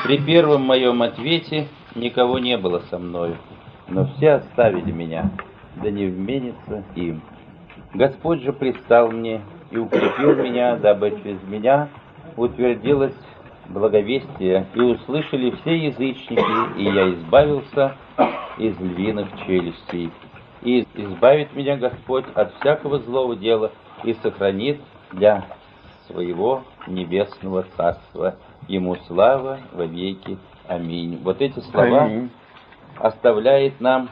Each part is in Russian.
При первом моем ответе никого не было со мною, но все оставили меня, да не вменится им. Господь же предстал мне и укрепил меня, дабы через меня утвердилось благовестие, и услышали все язычники, и я избавился из львиных челюстей. И избавит меня Господь от всякого злого дела и сохранит для своего небесного царства. Ему слава во веки. Аминь. Вот эти слова оставляет нам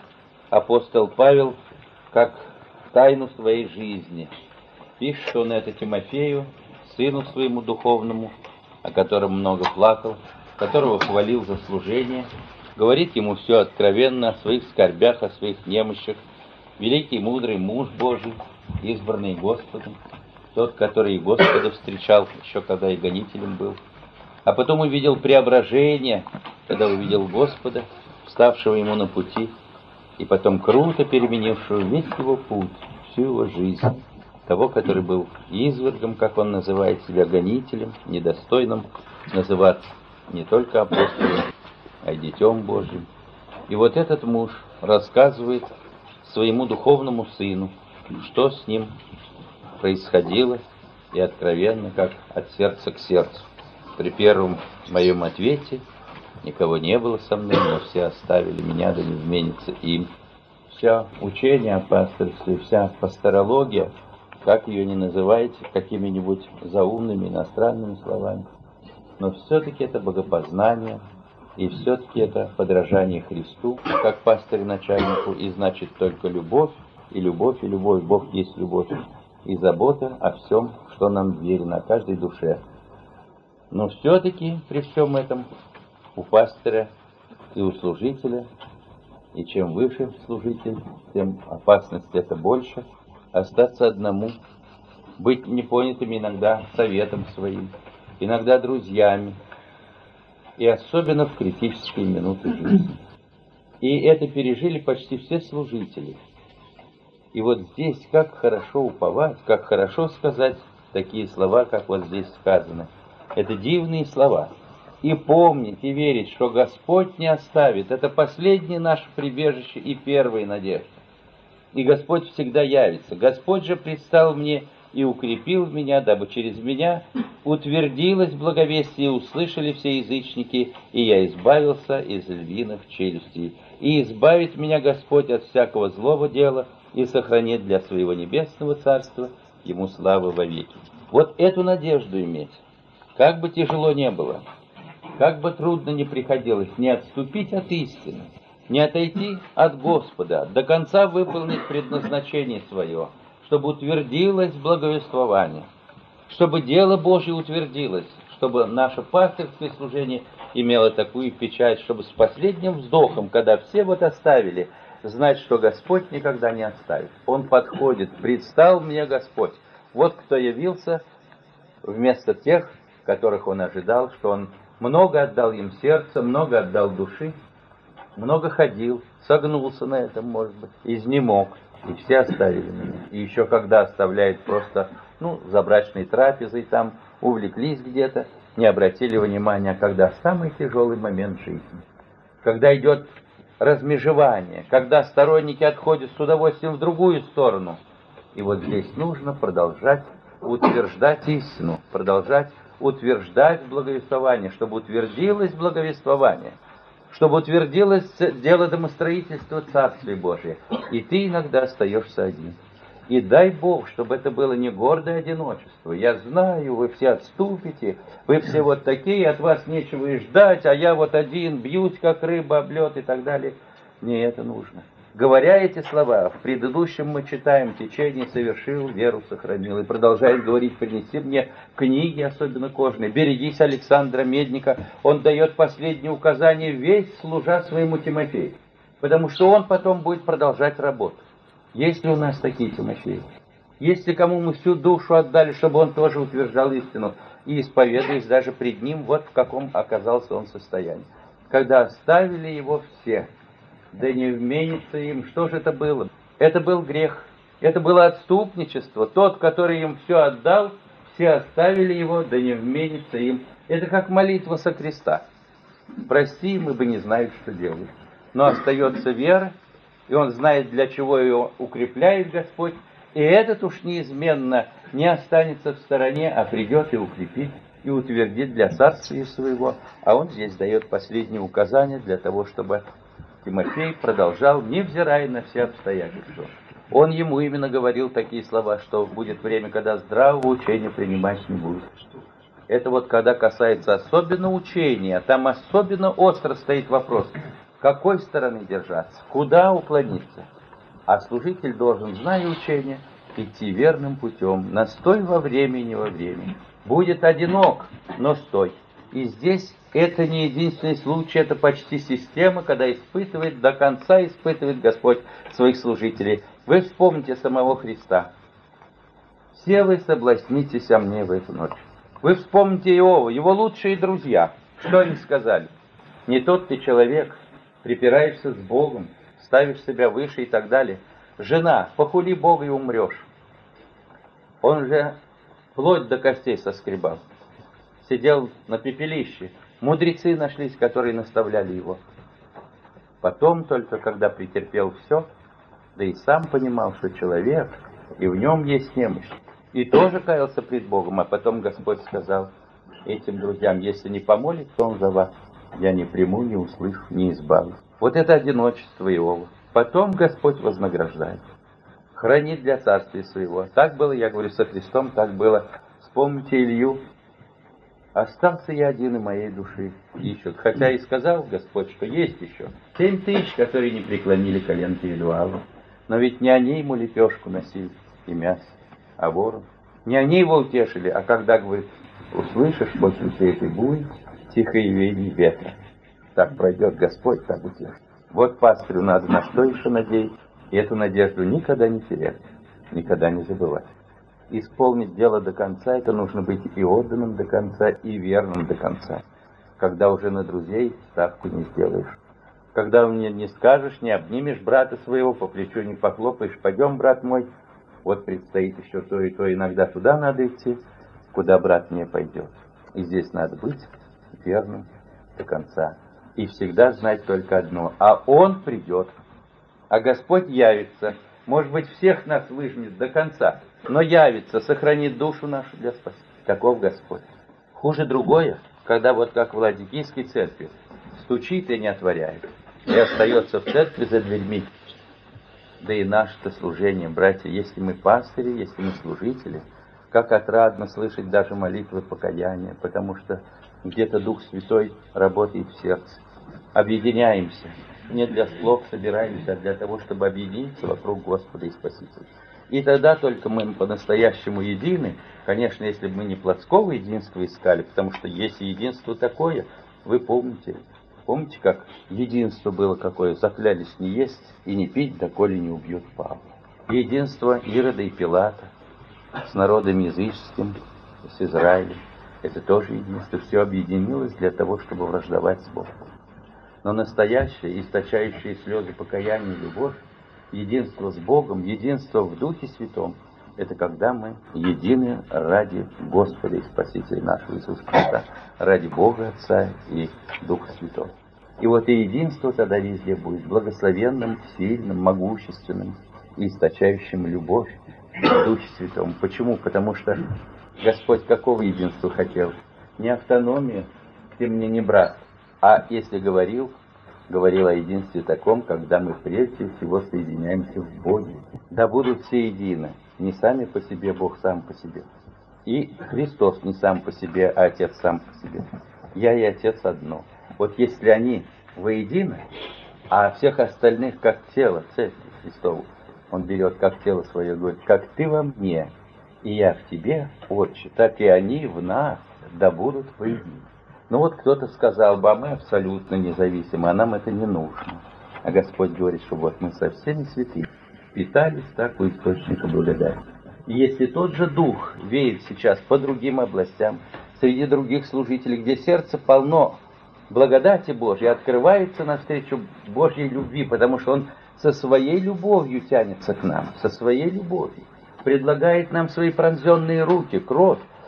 апостол Павел как тайну своей жизни. Пишет он это Тимофею, сыну своему духовному, о котором много плакал, которого хвалил за служение, говорит ему все откровенно о своих скорбях, о своих немощах. Великий мудрый муж Божий, избранный Господом, тот, который и Господа встречал, еще когда и гонителем был, а потом увидел преображение, когда увидел Господа, вставшего ему на пути, и потом круто переменившего весь его путь, всю его жизнь, того, который был извергом, как он называет себя, гонителем, недостойным называться не только апостолом, а и детем Божьим. И вот этот муж рассказывает своему духовному сыну, что с ним происходило, и откровенно, как от сердца к сердцу. При первом моем ответе никого не было со мной, но все оставили меня, да не вменится им. Вся учение о пастырстве, вся пасторология, как ее ни называйте, какими-нибудь заумными иностранными словами, но все-таки это богопознание, и все-таки это подражание Христу, как пастырю-начальнику, и значит только любовь, и любовь, и любовь. Бог есть любовь, и забота о всем, что нам верено, о каждой душе. Но все-таки при всем этом у пастыря и у служителя, и чем выше служитель, тем опасность это больше, остаться одному, быть непонятыми иногда советом своим, иногда друзьями, и особенно в критические минуты жизни. И это пережили почти все служители. И вот здесь как хорошо уповать, как хорошо сказать такие слова, как вот здесь сказано. Это дивные слова. И помнить, и верить, что Господь не оставит. Это последнее наше прибежище и первая надежда. И Господь всегда явится. Господь же предстал мне и укрепил меня, дабы через меня утвердилось благовестие, услышали все язычники, и я избавился из львиных челюстей. И избавит меня Господь от всякого злого дела и сохранит для своего небесного царства. Ему слава во веки. Вот эту надежду иметь. Как бы тяжело не было, как бы трудно не приходилось, не отступить от истины, не отойти от Господа, до конца выполнить предназначение свое, чтобы утвердилось благовествование, чтобы дело Божье утвердилось, чтобы наше пастырское служение имело такую печать, чтобы с последним вздохом, когда все вот оставили, знать, что Господь никогда не оставит. Он подходит, предстал мне Господь. Вот кто явился вместо тех, которых он ожидал, что он много отдал им сердца, много отдал души, много ходил, согнулся на этом, может быть, изнемог, и все оставили меня. И еще когда оставляет просто, за брачной трапезой там, увлеклись где-то, не обратили внимания, когда самый тяжелый момент жизни, когда идет размежевание, когда сторонники отходят с удовольствием в другую сторону. И вот здесь нужно продолжать утверждать истину, продолжать утверждать благовествование, чтобы утвердилось благовествование, чтобы утвердилось дело домостроительства Царствия Божия. И ты иногда остаешься один. И дай Бог, чтобы это было не гордое одиночество. Я знаю, вы все отступите, вы все вот такие, от вас нечего и ждать, а я вот один, бьюсь, как рыба об лед и так далее. Не это нужно. Говоря эти слова, в предыдущем мы читаем: течение совершил, веру сохранил. И продолжает говорить: принеси мне книги, особенно кожные, берегись Александра Медника. Он дает последние указания, весь служа своему Тимофею. Потому что он потом будет продолжать работу. Есть ли у нас такие Тимофеи? Есть ли кому мы всю душу отдали, чтобы он тоже утверждал истину? И исповедуясь даже пред ним, вот в каком оказался он состоянии. Когда оставили его все, да не вменится им. Что же это было? Это был грех. Это было отступничество. Тот, который им все отдал, все оставили его, да не вменится им. Это как молитва со креста. Прости, мы бы не знали, что делать. Но остается вера, и он знает, для чего ее укрепляет Господь, и этот уж неизменно не останется в стороне, а придет и укрепит, и утвердит для царствия своего. А он здесь дает последние указания для того, чтобы Тимофей продолжал, невзирая на все обстоятельства. Он ему именно говорил такие слова, что будет время, когда здравого учения принимать не будет. Это вот когда касается особенно учения, там особенно остро стоит вопрос, какой стороны держаться, куда уклониться. А служитель должен, зная учение, идти верным путем, настой во время и не во времени. Будет одинок, но стой. И здесь это не единственный случай, это почти система, когда испытывает, до конца испытывает Господь своих служителей. Вы вспомните самого Христа. Все вы соблазнитесь о мне в эту ночь. Вы вспомните Иова, его лучшие друзья. Что они сказали? Не тот ты человек, припираешься с Богом, ставишь себя выше и так далее. Жена, похули Бога и умрешь. Он же плоть до костей соскребал. Сидел на пепелище. Мудрецы нашлись, которые наставляли его. Потом только, когда претерпел все, да и сам понимал, что человек, и в нем есть немощь, и тоже каялся пред Богом, а потом Господь сказал этим друзьям, если не помолится он за вас, я не приму, не услышу, не избавлю. Вот это одиночество Иова. Потом Господь вознаграждает, хранит для царствия своего. Так было, я говорю, со Христом, так было. Вспомните Илью. Остался я один, и моей души ищут. Хотя и сказал Господь, что есть еще 7000, которые не преклонили колен перед Ваалом. Но ведь не они ему лепешку носили и мясо, а ворон. Не они его утешили, а когда, говорит, услышишь после всей этой бури тихое веяние ветра. Так пройдет Господь, так утешит. Вот пастырю надо на что еще надеяться, и эту надежду никогда не терять, никогда не забывать. Исполнить дело до конца, это нужно быть и отданным до конца, и верным до конца. Когда уже на друзей ставку не сделаешь. Когда мне не скажешь, не обнимешь брата своего, по плечу не похлопаешь, пойдем, брат мой, вот предстоит еще то и то, иногда туда надо идти, куда брат не пойдет. И здесь надо быть верным до конца. И всегда знать только одно, а Он придет, а Господь явится. Может быть, всех нас выжмет до конца, но явится, сохранит душу нашу для спасения. Таков Господь. Хуже другое, когда вот как в Ладикийской церкви стучит и не отворяет, и остается в церкви за дверьми. Да и наше-то служение, братья, если мы пастыри, если мы служители, как отрадно слышать даже молитвы покаяния, потому что где-то Дух Святой работает в сердце. Объединяемся. Не для слов собираемся, а для того, чтобы объединиться вокруг Господа и Спасителя. И тогда только мы по-настоящему едины. Конечно, если бы мы не плотского единства искали, потому что есть единство такое, вы помните, как единство было какое? Заклялись не есть и не пить, доколе не убьют Павла. Единство Ирода и Пилата с народом языческим, с Израилем. Это тоже единство. Все объединилось для того, чтобы враждовать с Богом. Но настоящее, источающее слезы покаяния и любовь, единство с Богом, единство в Духе Святом, это когда мы едины ради Господа и Спасителя нашего Иисуса Христа, ради Бога Отца и Духа Святого. И вот и единство тогда везде будет благословенным, сильным, могущественным, источающим любовь в Духе Святом. Почему? Потому что Господь какого единства хотел? Не автономия, ты мне не брат. А если говорил о единстве таком, когда мы прежде всего соединяемся в Боге. Да будут все едины, не сами по себе, Бог сам по себе. И Христос не сам по себе, а Отец сам по себе. Я и Отец одно. Вот если они воедино, а всех остальных как тело, церкви Христову, Он берет как тело свое, говорит, как ты во мне, и я в тебе, Отче, так и они в нас, да будут воедино. Ну вот кто-то сказал бы, а мы абсолютно независимы, а нам это не нужно. А Господь говорит, что вот мы со всеми святыми питались так у источника благодати. И если тот же Дух веет сейчас по другим областям, среди других служителей, где сердце полно благодати Божьей, открывается навстречу Божьей любви, потому что Он со своей любовью тянется к нам, со своей любовью, предлагает нам свои пронзенные руки, кровь,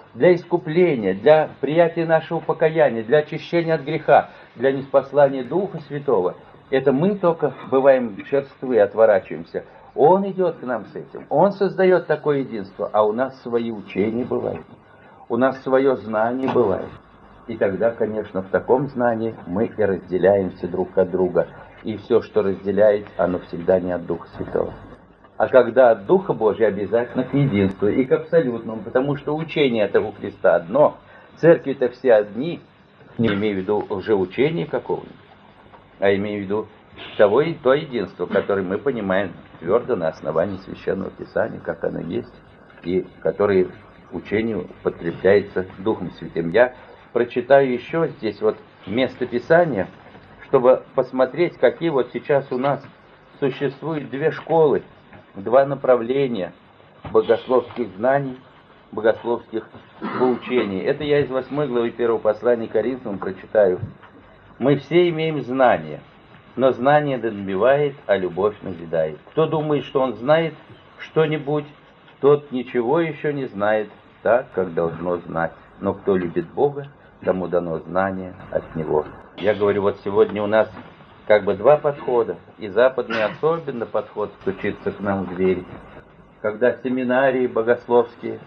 для искупления, для приятия нашего покаяния, для очищения от греха, для ниспослания Духа Святого. Это мы только бываем черствы и отворачиваемся. Он идет к нам с этим. Он создает такое единство, а у нас свои учения бывают. У нас свое знание бывает. И тогда, конечно, в таком знании мы и разделяемся друг от друга. И все, что разделяет, оно всегда не от Духа Святого. А когда от Духа Божия, обязательно к единству и к абсолютному, потому что учение этого Христа одно, церкви-то все одни, не имею в виду лжеучения какого-нибудь, а имею в виду того и то единство, которое мы понимаем твердо на основании Священного Писания, как оно есть, и которое учению подкрепляется Духом Святым. Я прочитаю еще здесь вот место Писания, чтобы посмотреть, какие вот сейчас у нас существуют две школы, два направления богословских знаний, богословских поучений. Это я из 8 главы 1 послания к Коринфянам прочитаю. Мы все имеем знания, но знание добивает, а любовь назидает. Кто думает, что он знает что-нибудь, тот ничего еще не знает так, как должно знать. Но кто любит Бога, тому дано знание от Него. Я говорю, вот сегодня у нас как бы два подхода, и западный особенно подход стучится к нам в двери. Когда семинарии богословские,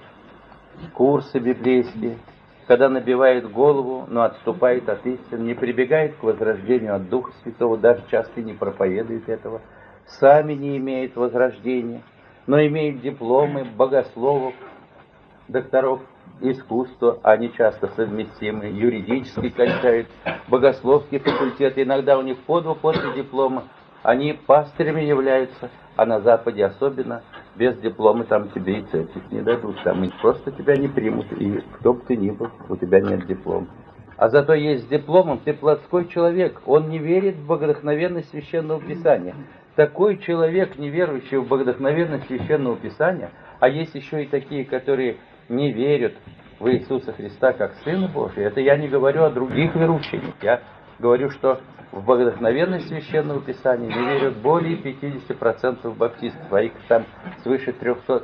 курсы библейские, когда набивает голову, но отступает от истины, не прибегает к возрождению от Духа Святого, даже часто не проповедует этого, сами не имеют возрождения, но имеют дипломы богословов, докторов искусства, они часто совместимы, юридически кончают, богословские факультеты, иногда у них по два после диплома, они пастырями являются, а на Западе особенно, без диплома там тебе и церковь не дадут, там и просто тебя не примут, и кто бы ты ни был, у тебя нет диплома. А зато есть с дипломом ты плотской человек, он не верит в богодухновенность Священного Писания. Такой человек, не верующий в богодухновенность Священного Писания, а есть еще и такие, которые не верят в Иисуса Христа как Сына Божия, это я не говорю о других верующих, я говорю, что в богодухновенность Священного Писания не верят более 50% баптистов, а их там свыше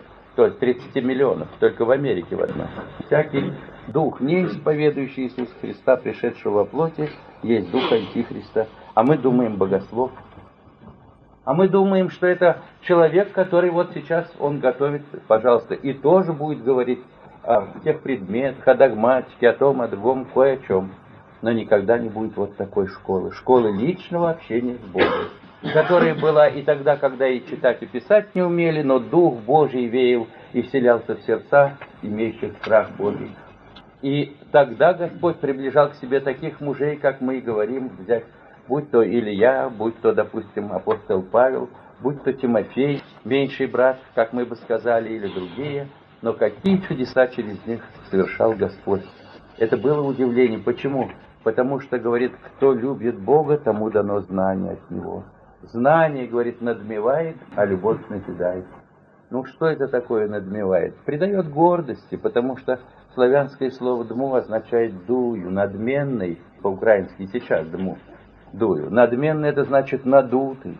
30 миллионов, только в Америке в одном. Всякий дух, не исповедующий Иисуса Христа, пришедшего во плоти, есть дух антихриста, а мы думаем богослов. А мы думаем, что это человек, который вот сейчас он готовит, пожалуйста, и тоже будет говорить о тех предметах, о догматике, о том, о другом, кое о чем. Но никогда не будет вот такой школы. Школы личного общения с Богом, которая была и тогда, когда и читать, и писать не умели, но Дух Божий веял и вселялся в сердца, имеющих страх Божий. И тогда Господь приближал к себе таких мужей, как мы и говорим, взять, будь то Илья, будь то, допустим, апостол Павел, будь то Тимофей, меньший брат, как мы бы сказали, или другие, но какие чудеса через них совершал Господь. Это было удивление. Почему? Потому что, говорит, кто любит Бога, тому дано знание от Него. Знание, говорит, надмевает, а любовь назидает. Ну, что это такое надмевает? Придает гордости, потому что славянское слово «дму» означает «дую», надменный, по-украински сейчас «дму», дую. Надменный — это значит надутый.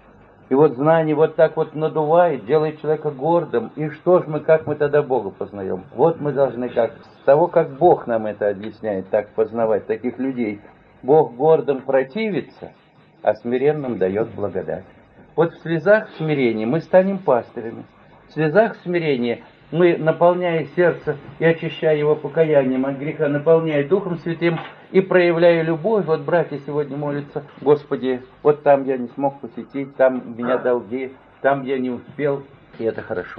И вот знание вот так вот надувает, делает человека гордым. И что ж мы, как мы тогда Бога познаем? Вот мы должны как, с того, как Бог нам это объясняет, так познавать таких людей. Бог гордым противится, а смиренным дает благодать. Вот в слезах смирения мы станем пастырями. В слезах смирения мы, наполняя сердце и очищая его покаянием от греха, наполняя Духом Святым и проявляя любовь. Вот братья сегодня молятся: Господи, вот там я не смог посетить, там у меня долги, там я не успел. И это хорошо.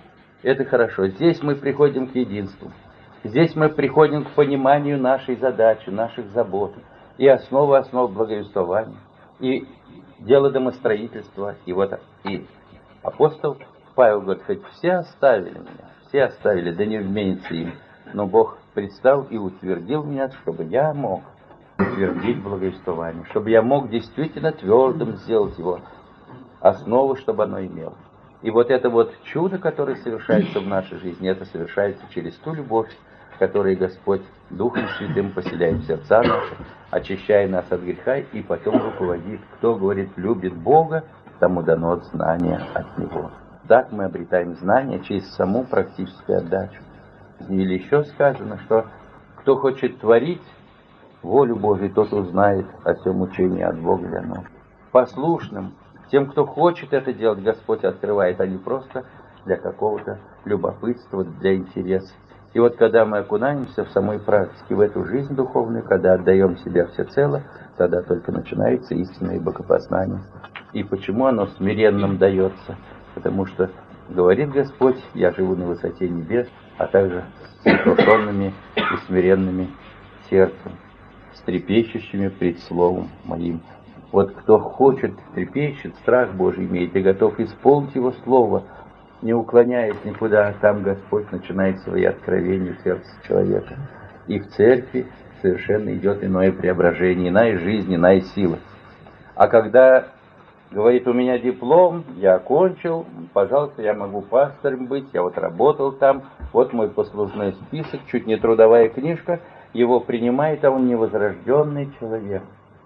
Это хорошо. Здесь мы приходим к единству. Здесь мы приходим к пониманию нашей задачи, наших забот. И основ благовествования. И дело домостроительства. И вот и апостол Павел говорит: хоть все оставили меня, все оставили, да не вменится им, но Бог предстал и утвердил меня, чтобы я мог утвердить благовествование, чтобы я мог действительно твердым сделать его, основу, чтобы оно имело. И вот это вот чудо, которое совершается в нашей жизни, это совершается через ту любовь, которую Господь Духом Святым поселяет в сердца наши, очищая нас от греха и потом руководит. Кто, говорит, любит Бога, тому дано знание от Него. Так мы обретаем знания через саму практическую отдачу. Или еще сказано, что кто хочет творить волю Божию, тот узнает о всем учении от Бога для нас. Послушным, тем, кто хочет это делать, Господь открывает, а не просто для какого-то любопытства, для интереса. И вот когда мы окунаемся в самой практике, в эту жизнь духовную, когда отдаем себя всецело, тогда только начинается истинное богопознание. И почему оно смиренным дается? Потому что говорит Господь: я живу на высоте небес, а также с сокрушенными и смиренными сердцем, с трепещущими пред Словом Моим. Вот кто хочет, трепещет, страх Божий имеет и готов исполнить Его Слово, не уклоняясь никуда, там Господь начинает свои откровения в сердце человека. И в церкви совершенно идет иное преображение, иная жизнь, иная сила. А когда говорит: у меня диплом, я окончил, пожалуйста, я могу пастором быть, я вот работал там, вот мой послужной список, чуть не трудовая книжка, его принимает, а он невозрожденный человек.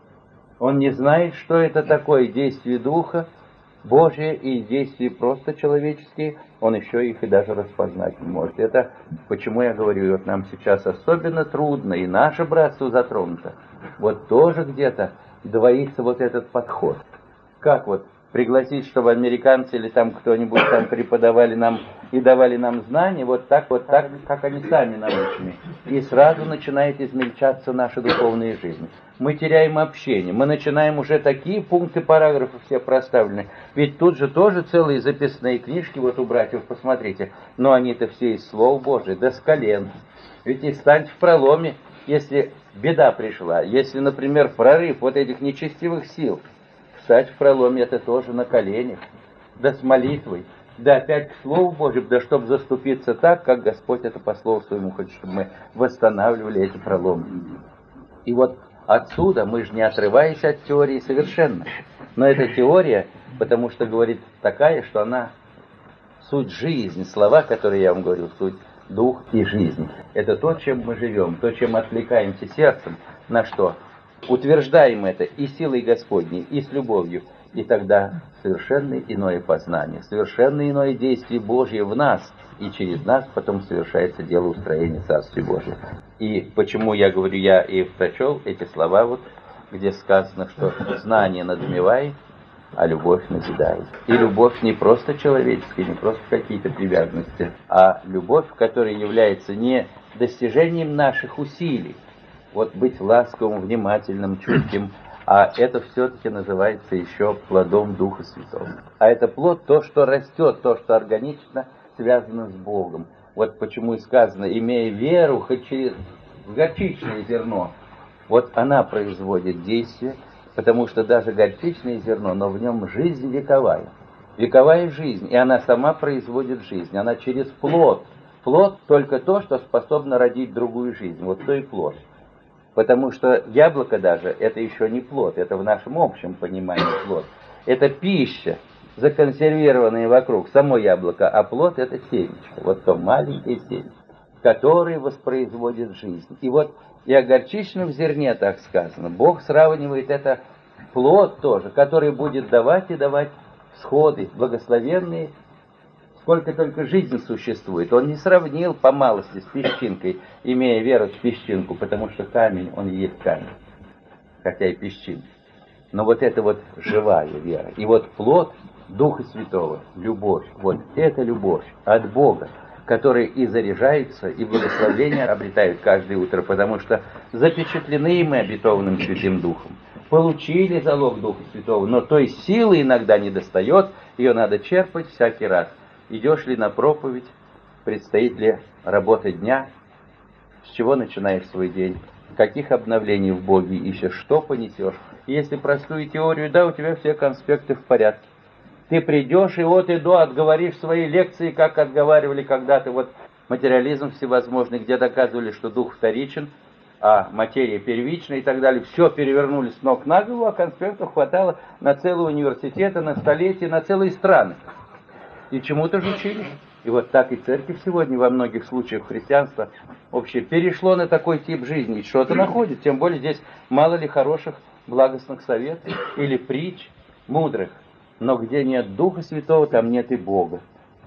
Он не знает, что это такое действие Духа Божие и действия просто человеческие, он еще их и даже распознать не может. Это почему я говорю, вот нам сейчас особенно трудно, и наше братство затронуто. Вот тоже где-то двоится вот этот подход. Как вот пригласить, чтобы американцы или там кто-нибудь там преподавали нам и давали нам знания, вот так, как они сами научены. И сразу начинает измельчаться наша духовная жизнь. Мы теряем общение, мы начинаем уже такие пункты, параграфы все проставлены. Ведь тут же тоже целые записные книжки, вот у братьев, посмотрите. Но они-то все из Слов Божьих, да с колен. Ведь и стань в проломе, если беда пришла, если, например, прорыв вот этих нечестивых сил. Встать в проломе — это тоже на коленях, да с молитвой, да опять к Слову Божьему, да чтобы заступиться так, как Господь это по Слову Своему хочет, чтобы мы восстанавливали эти проломы. И вот отсюда мы же не отрываясь от теории совершенно. Но эта теория, потому что говорит такая, что она суть жизни, слова, которые я вам говорю, суть дух и жизнь. Это то, чем мы живем, то, чем отвлекаемся сердцем, на что? Утверждаем это и силой Господней, и с любовью, и тогда совершенно иное познание, совершенно иное действие Божье в нас, и через нас потом совершается дело устроения Царствия Божьего. И почему я говорю, я и прочел эти слова, вот, где сказано, что знание надмевает, а любовь назидает. И любовь не просто человеческая, не просто какие-то привязанности, а любовь, которая является не достижением наших усилий, вот быть ласковым, внимательным, чутким, а это все-таки называется еще плодом Духа Святого. А это плод, то, что растет, то, что органично связано с Богом. Вот почему и сказано, имея веру, хоть через горчичное зерно, вот она производит действие, потому что даже горчичное зерно, но в нем жизнь вековая. Вековая жизнь, и она сама производит жизнь, она через плод. Плод только то, что способно родить другую жизнь, вот то и плод. Потому что яблоко даже, это еще не плод, это в нашем общем понимании плод. Это пища, законсервированная вокруг само яблоко, а плод это семечко, вот то маленькое семечко, которое воспроизводит жизнь. И вот и о горчичном зерне так сказано. Бог сравнивает это плод тоже, который будет давать и давать всходы благословенные, сколько только жизнь существует. Он не сравнил по малости с песчинкой, имея веру в песчинку, потому что камень, он и есть камень, хотя и песчинка. Но вот это вот живая вера. И вот плод Духа Святого, любовь, вот это любовь от Бога, которая и заряжается, и благословение обретают каждое утро, потому что запечатлены мы обетованным Святым Духом. Получили залог Духа Святого, но той силы иногда не достает, ее надо черпать всякий раз. Идешь ли на проповедь, предстоит ли работа дня, с чего начинаешь свой день, каких обновлений в Боге ищешь, что понесешь. Если простую теорию, да, у тебя все конспекты в порядке. Ты придешь и от и до отговоришь свои лекции, как отговаривали когда-то вот материализм всевозможный, где доказывали, что дух вторичен, а материя первична и так далее. Все перевернули с ног на голову, а конспектов хватало на целые университеты, на столетия, на целые страны. И чему-то же учили. И вот так и церковь сегодня во многих случаях христианства вообще перешло на такой тип жизни. И что-то находит. Тем более здесь мало ли хороших благостных советов или притч мудрых. Но где нет Духа Святого, там нет и Бога.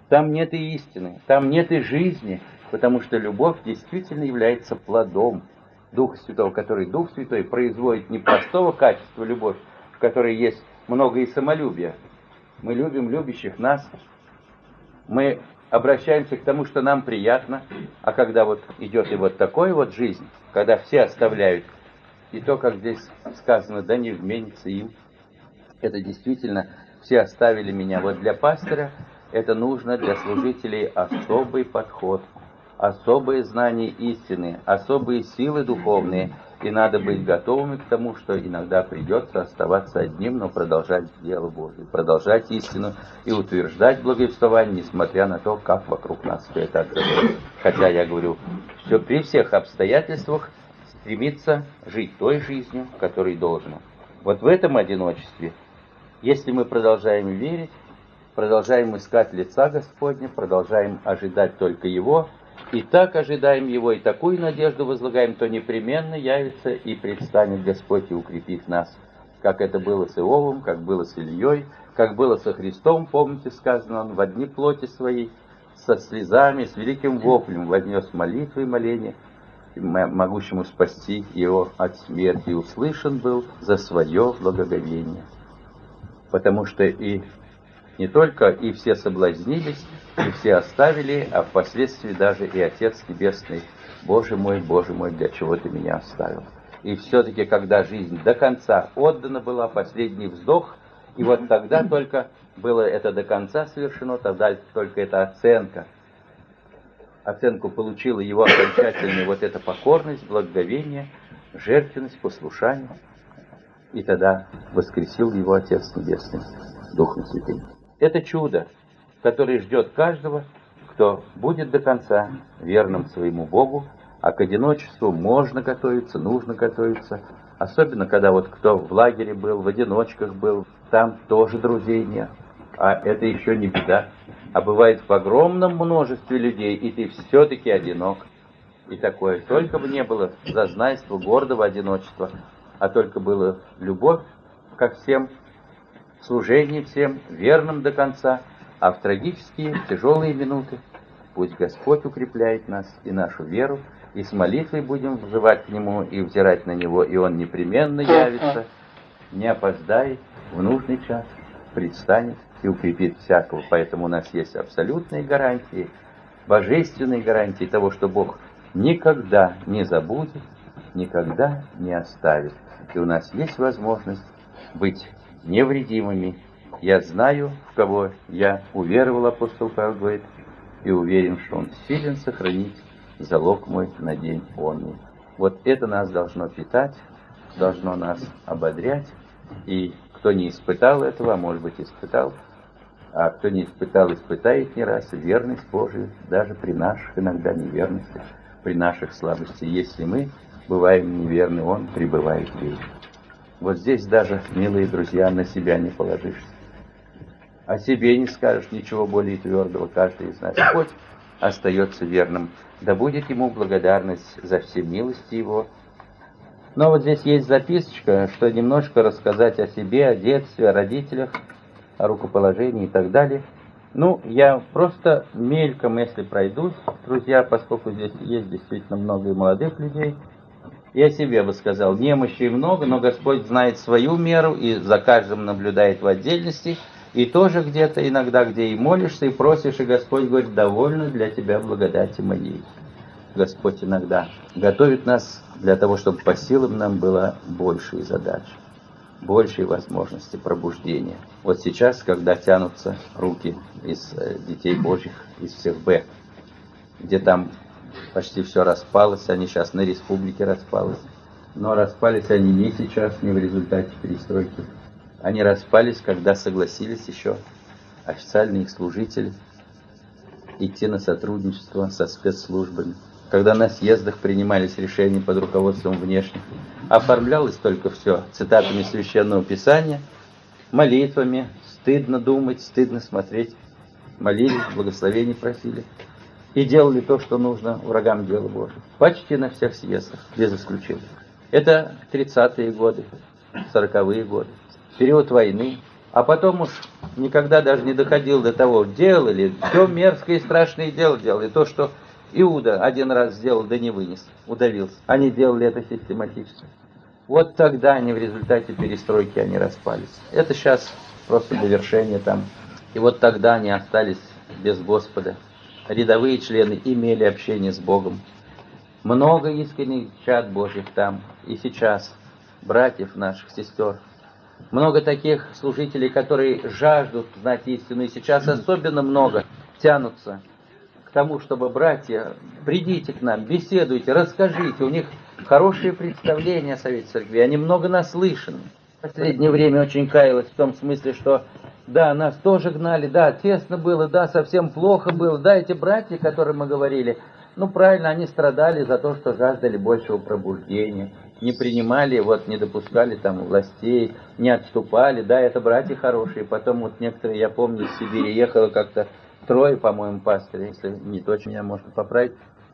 Там нет и истины, там нет и жизни, потому что любовь действительно является плодом Духа Святого, который Дух Святой производит не простого качества любовь, в которой есть много и самолюбия. Мы любим любящих нас, мы обращаемся к тому, что нам приятно, а когда вот идет и вот такой вот жизнь, когда все оставляют, и то, как здесь сказано, да не вменится им, это действительно все оставили меня. Вот для пастора это нужно, для служителей особый подход, особые знания истины, особые силы духовные, и надо быть готовыми к тому, что иногда придется оставаться одним, но продолжать дело Божие, продолжать истину и утверждать благовествование, несмотря на то, как вокруг нас все это отзовется. Хотя я говорю, все при всех обстоятельствах стремиться жить той жизнью, которой должно. Вот в этом одиночестве, если мы продолжаем верить, продолжаем искать лица Господня, продолжаем ожидать только Его, и так ожидаем Его, и такую надежду возлагаем, то непременно явится и предстанет Господь и укрепит нас, как это было с Иовом, как было с Ильей, как было со Христом, помните, сказано, Он в дни плоти своей, со слезами, с великим воплем вознес молитвы и моления, могущему спасти его от смерти, и услышан был за свое благоговение. Потому что и не только и все соблазнились, и все оставили, а впоследствии даже и Отец Небесный: Боже мой, для чего ты меня оставил? И все-таки, когда жизнь до конца отдана была, последний вздох, и вот тогда только было это до конца совершено, тогда только эта оценку получила его окончательная вот эта покорность, благоговение, жертвенность, послушание. И тогда воскресил его Отец Небесный Духом Святым. Это чудо, которое ждет каждого, кто будет до конца верным своему Богу, а к одиночеству можно готовиться, нужно готовиться. Особенно, когда вот кто в лагере был, в одиночках был, там тоже друзей нет. А это еще не беда. А бывает в огромном множестве людей, и ты все-таки одинок. И такое только бы не было зазнайства, гордого одиночества, а только было любовь ко всем, служение всем, верным до конца, а в трагические, тяжелые минуты пусть Господь укрепляет нас и нашу веру, и с молитвой будем взывать к Нему и взирать на Него, и Он непременно явится, не опоздает, в нужный час предстанет и укрепит всякого. Поэтому у нас есть абсолютные гарантии, божественные гарантии того, что Бог никогда не забудет, никогда не оставит. И у нас есть возможность быть невредимыми. Я знаю, в кого я уверовал, апостол Павел говорит, и уверен, что Он силен сохранить залог мой на день онный. Вот это нас должно питать, должно нас ободрять. И кто не испытал этого, а может быть испытал, а кто не испытал, испытает не раз верность Божию, даже при наших иногда неверностях, при наших слабостях. Если мы бываем неверны, Он пребывает в вере. Вот здесь даже, милые друзья, на себя не положишься. О себе не скажешь ничего более твердого. Каждый из нас хоть остается верным. Да будет Ему благодарность за все милости Его. Но вот здесь есть записочка, что немножко рассказать о себе, о детстве, о родителях, о рукоположении и так далее. Ну, я просто мельком, если пройдусь, друзья, поскольку здесь есть действительно много и молодых людей, я себе бы сказал, немощей много, но Господь знает свою меру и за каждым наблюдает в отдельности, и тоже где-то иногда, где и молишься, и просишь, и Господь говорит, довольно для тебя благодати моей. Господь иногда готовит нас для того, чтобы по силам нам было большие задачи, большие возможности пробуждения. Вот сейчас, когда тянутся руки из детей Божьих, из всех Б, где там почти все распалось, они сейчас на республике распалось, но распались они не сейчас, не в результате перестройки. Они распались, когда согласились еще официальные их служители идти на сотрудничество со спецслужбами. Когда на съездах принимались решения под руководством внешних, оформлялось только все цитатами Священного Писания, молитвами, стыдно думать, стыдно смотреть, молились, благословений просили и делали то, что нужно врагам дела Божьего. Почти на всех съездах, без исключения. Это 30-е годы, 40-е годы, период войны, А потом уж никогда даже не доходил до того, делали, все мерзкое и страшное дело делали. То, что Иуда один раз сделал, да не вынес, удавился. Они делали это систематически. Вот тогда они в результате перестройки они распались. Это сейчас просто довершение там. И вот тогда они остались без Господа. Рядовые члены имели общение с Богом. Много искренних чад Божьих там и сейчас, братьев наших, сестер. Много таких служителей, которые жаждут знать истину, и сейчас особенно много тянутся к тому, чтобы, братья, придите к нам, беседуйте, расскажите. У них хорошие представления о Совете Церкви, они много наслышаны. В последнее время очень каялась в том смысле, что да, нас тоже гнали, да, тесно было, да, совсем плохо было, да, эти братья, о которых мы говорили, ну, правильно, они страдали за то, что жаждали большего пробуждения, не принимали, вот, не допускали там властей, не отступали, да, это братья хорошие. Потом вот некоторые, я помню, из Сибири ехало как-то 3, по-моему, пастырей, если не точно, меня можно поправить,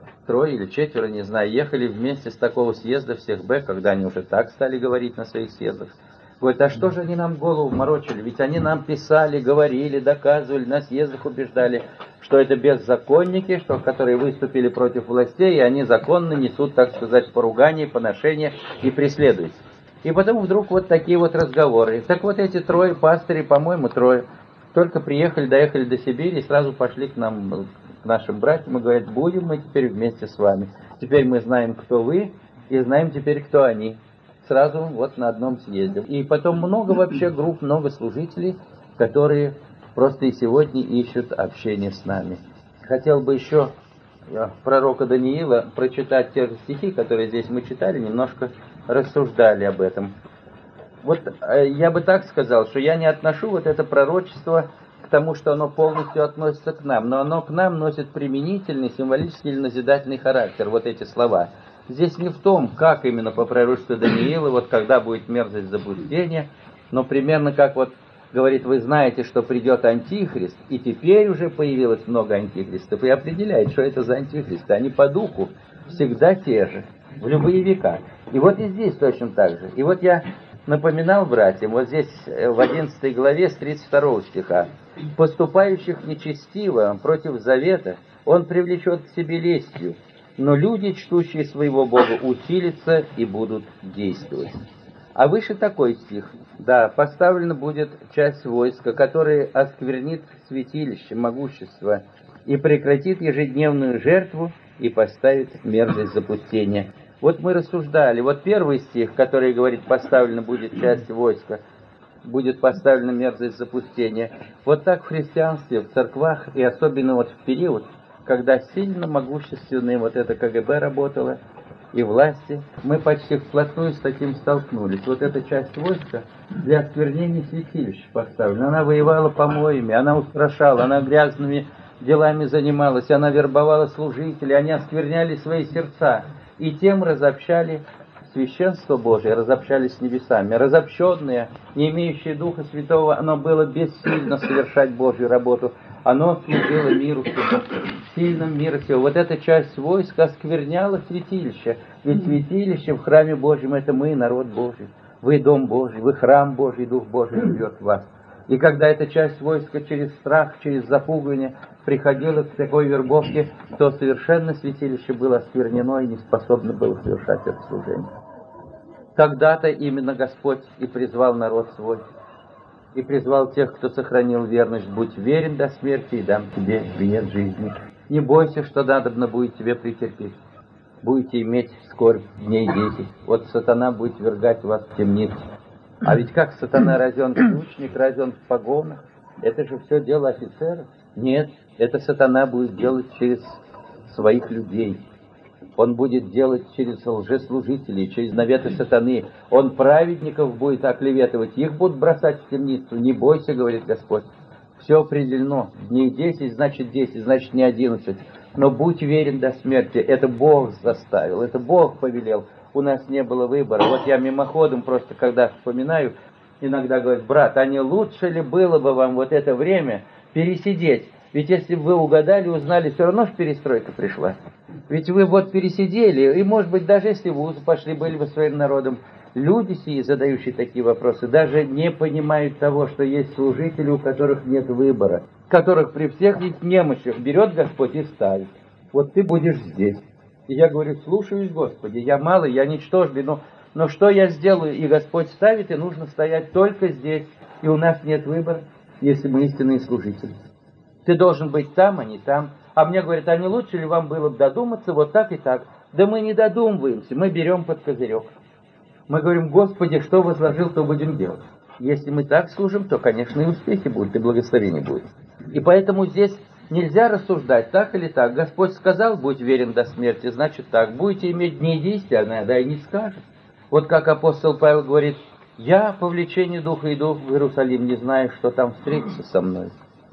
3 или 4, не знаю, ехали вместе с такого съезда всех Б, когда они уже так стали говорить на своих съездах. Говорит, а что же они нам голову морочили? Ведь они нам писали, говорили, доказывали, на съездах убеждали, что это беззаконники, что, которые выступили против властей, и они законно несут, так сказать, поругание, поношение и преследуют. И потом вдруг вот такие вот разговоры. Так вот эти 3 пастырей, по-моему, 3, только приехали, доехали до Сибири и сразу пошли к нам, к нашим братьям, и говорят, будем мы теперь вместе с вами. Теперь мы знаем, кто вы, и знаем теперь, кто они. Сразу вот на одном съезде. И потом много вообще групп, много служителей, которые просто и сегодня ищут общение с нами. Хотел бы еще пророка Даниила прочитать те же стихи, которые здесь мы читали, немножко рассуждали об этом. Вот я бы так сказал, что я не отношу вот это пророчество к тому, что оно полностью относится к нам, но оно к нам носит применительный, символический или назидательный характер, вот эти слова. Здесь не в том, как именно по пророчеству Даниила, вот когда будет мерзость заблуждения, но примерно как вот говорит, вы знаете, что придет Антихрист, и теперь уже появилось много антихристов, и определяет, что это за антихристы. Они по духу всегда те же, в любые века. И вот и здесь точно так же. И вот я напоминал братьям, вот здесь в 11 главе с 32 стиха, «Поступающих нечестиво против завета он привлечет к себе лестью, но люди, чтущие своего Бога, усилятся и будут действовать». А выше такой стих. Да, поставлена будет часть войска, которая осквернит святилище, могущество, и прекратит ежедневную жертву, и поставит мерзость запустения. Вот мы рассуждали. Вот первый стих, который говорит, поставлена будет часть войска, будет поставлена мерзость запустения. Вот так в христианстве, в церквах, и особенно вот в период, когда сильно могущественное вот это КГБ работало, и власти, мы почти вплотную с таким столкнулись. Вот эта часть войска для осквернения святилища поставлена. Она воевала помоями, она устрашала, она грязными делами занималась, она вербовала служителей, они оскверняли свои сердца, и тем разобщали священство Божие, разобщались с небесами. Разобщенное, не имеющее Духа Святого, оно было бессильно совершать Божью работу. Оно служило миру всему, сильным миру всего. Вот эта часть войска оскверняла святилище. Ведь святилище в храме Божьем — это мы, народ Божий. Вы дом Божий, вы храм Божий, Дух Божий живет в вас. И когда эта часть войска через страх, через запугивание приходила к такой вербовке, то совершенно святилище было осквернено и не способно было совершать это служение. Тогда-то именно Господь и призвал народ свой, и призвал тех, кто сохранил верность: будь верен до смерти, и дам тебе венец жизни. Не бойся, что надобно будет тебе претерпеть. Будете иметь скорбь дней 10. Вот сатана будет ввергать вас в темницу. А ведь как сатана разен ключник, разен в погонах? Это же все дело офицеров. Нет, это сатана будет делать через своих людей. Он будет делать через лжеслужителей, через наветы сатаны. Он праведников будет оклеветывать, их будут бросать в темницу. Не бойся, говорит Господь. Все определено. Дней 10, значит 10, значит не 11. Но будь верен до смерти. Это Бог заставил, это Бог повелел. У нас не было выбора. Вот я мимоходом просто, когда вспоминаю, иногда говорю: брат, а не лучше ли было бы вам вот это время пересидеть? Ведь если бы вы угадали, узнали, все равно же перестройка пришла. Ведь вы вот пересидели, и, может быть, даже если в вуз пошли, были бы своим народом, люди сии, задающие такие вопросы, даже не понимают того, что есть служители, у которых нет выбора, которых при всех их немощах берет Господь и ставит. Вот ты будешь здесь. И я говорю, слушаюсь, Господи, я малый, я ничтожный, но что я сделаю? И Господь ставит, и нужно стоять только здесь. И у нас нет выбора, если мы истинные служители. Ты должен быть там, а не там. А мне говорят, а не лучше ли вам было бы додуматься вот так и так? Да мы не додумываемся, мы берем под козырек. Мы говорим, Господи, что возложил, то будем делать. Если мы так служим, то, конечно, и успехи будут, и благословение будет. И поэтому здесь нельзя рассуждать так или так. Господь сказал, будь верен до смерти, значит так. Будете иметь дни действия, иногда и не скажет. Вот как апостол Павел говорит, я по влечению Духа иду в Иерусалим, не знаю, что там встретится со мной.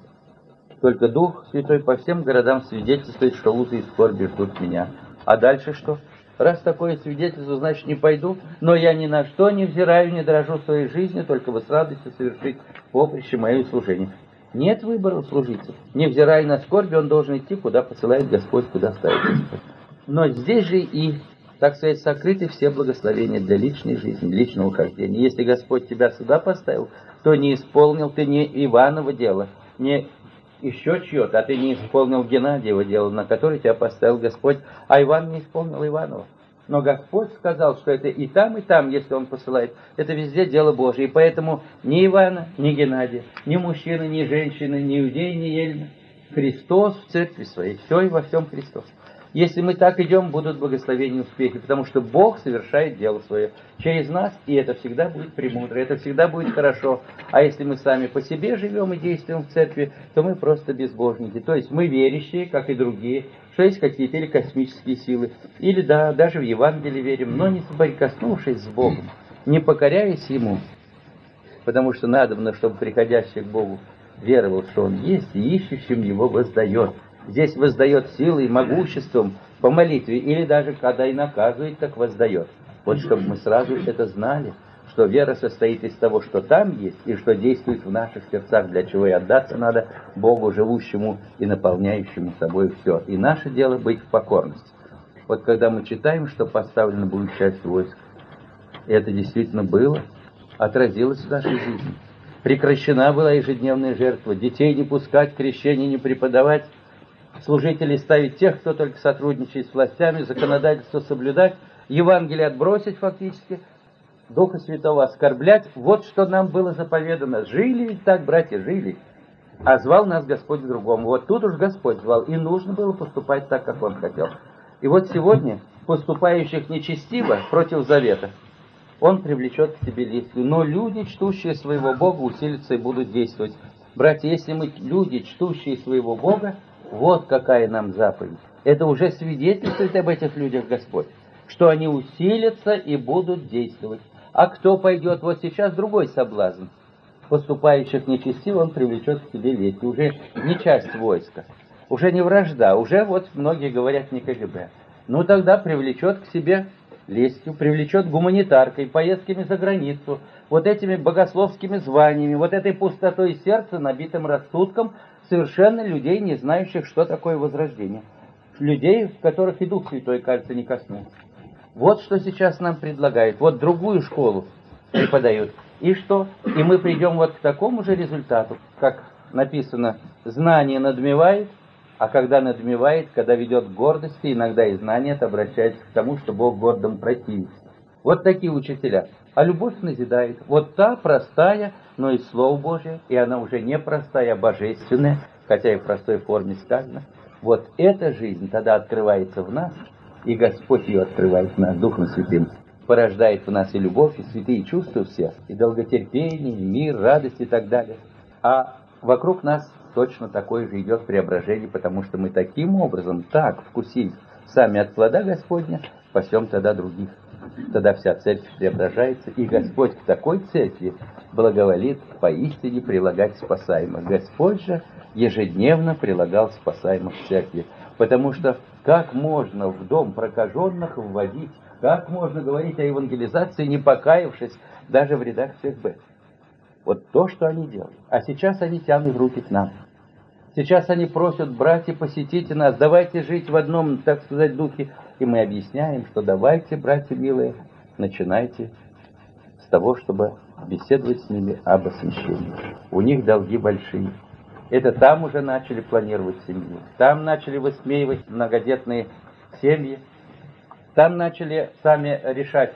Только Дух Святой по всем городам свидетельствует, что луты и скорби ждут меня. А дальше что? Раз такое свидетельство, значит, не пойду, но я ни на что не взираю, не дрожу своей жизнью, только бы с радостью совершить поприще мое служение. Нет выбора у служителя. Невзирая на скорби, он должен идти, куда посылает Господь, куда ставит Господь. Но здесь же и, так сказать, сокрыты все благословения для личной жизни, личного хождения. Если Господь тебя сюда поставил, то не исполнил ты не Иваново дело, не еще чье-то, а ты не исполнил Геннадьева дело, на которое тебя поставил Господь, а Иван не исполнил Иванова. Но Господь сказал, что это и там, если Он посылает, это везде дело Божие. И поэтому ни Ивана, ни Геннадия, ни мужчины, ни женщины, ни иудеи, ни ельны. Христос в церкви своей, все и во всем Христос. Если мы так идем, будут благословения и успехи, потому что Бог совершает дело свое через нас, и это всегда будет премудро, это всегда будет хорошо. А если мы сами по себе живем и действуем в церкви, то мы просто безбожники. То есть мы верящие, как и другие, что есть какие-то или космические силы, или да, даже в Евангелие верим, но не соприкоснувшись с Богом, не покоряясь Ему. Потому что надобно, чтобы приходящий к Богу веровал, что Он есть, и ищущим Его воздает. Здесь воздает силой и могуществом по молитве, или даже когда и наказывает, так воздает. Вот чтобы мы сразу это знали, что вера состоит из того, что там есть, и что действует в наших сердцах, для чего и отдаться надо Богу, живущему и наполняющему собой все. И наше дело быть в покорности. Вот когда мы читаем, что поставлена будет часть войск, и это действительно было, отразилось в нашей жизни. Прекращена была ежедневная жертва, детей не пускать, крещение не преподавать, служителей ставить тех, кто только сотрудничает с властями, законодательство соблюдать, Евангелие отбросить фактически, Духа Святого оскорблять. Вот что нам было заповедано. Жили ведь так, братья, жили. А звал нас Господь к другому. Вот тут уж Господь звал, и нужно было поступать так, как Он хотел. И вот сегодня поступающих нечестиво против завета Он привлечет к себе листву. Но люди, чтущие своего Бога, усилятся и будут действовать. Братья, если мы люди, чтущие своего Бога, вот какая нам заповедь. Это уже свидетельствует об этих людях Господь, что они усилятся и будут действовать. А кто пойдет? Вот сейчас другой соблазн. Поступающих нечестиво Он привлечет к себе лесть. Уже не часть войска, уже не вражда, уже вот многие говорят не КГБ. Ну тогда привлечет к себе лестью, привлечет гуманитаркой, поездками за границу, вот этими богословскими званиями, вот этой пустотой сердца, набитым рассудком, совершенно людей, не знающих, что такое возрождение. Людей, в которых и Дух Святой, кажется, не коснулся. Вот что сейчас нам предлагают. Вот другую школу преподают. И что? И мы придем вот к такому же результату, как написано, знание надмевает, а когда надмевает, когда ведет к гордости, иногда и знание это обращается к тому, что Бог гордым противится. Вот такие учителя. А любовь назидает. Вот та простая, но и Слово Божие, и она уже не простая, а божественная, хотя и в простой форме сказано. Вот эта жизнь тогда открывается в нас, и Господь ее открывает в нас Духом Святым. Порождает в нас и любовь, и святые чувства все, и долготерпение, и мир, радость и так далее. А вокруг нас точно такое же идет преображение, потому что мы таким образом, так вкусив сами от плода Господня, спасем тогда других. Тогда вся церковь преображается, и Господь к такой церкви благоволит поистине прилагать спасаемых. Господь же ежедневно прилагал спасаемых к церкви, потому что как можно в дом прокаженных вводить, как можно говорить о евангелизации, не покаявшись даже в рядах ЦСБ? Вот то, что они делают. А сейчас они тянут руки к нам. Сейчас они просят, братья, посетите нас, давайте жить в одном, так сказать, духе. И мы объясняем, что давайте, братья милые, начинайте того, чтобы беседовать с ними об освящении. У них долги большие. Это там уже начали планировать семью. Там начали высмеивать многодетные семьи. Там начали сами решать,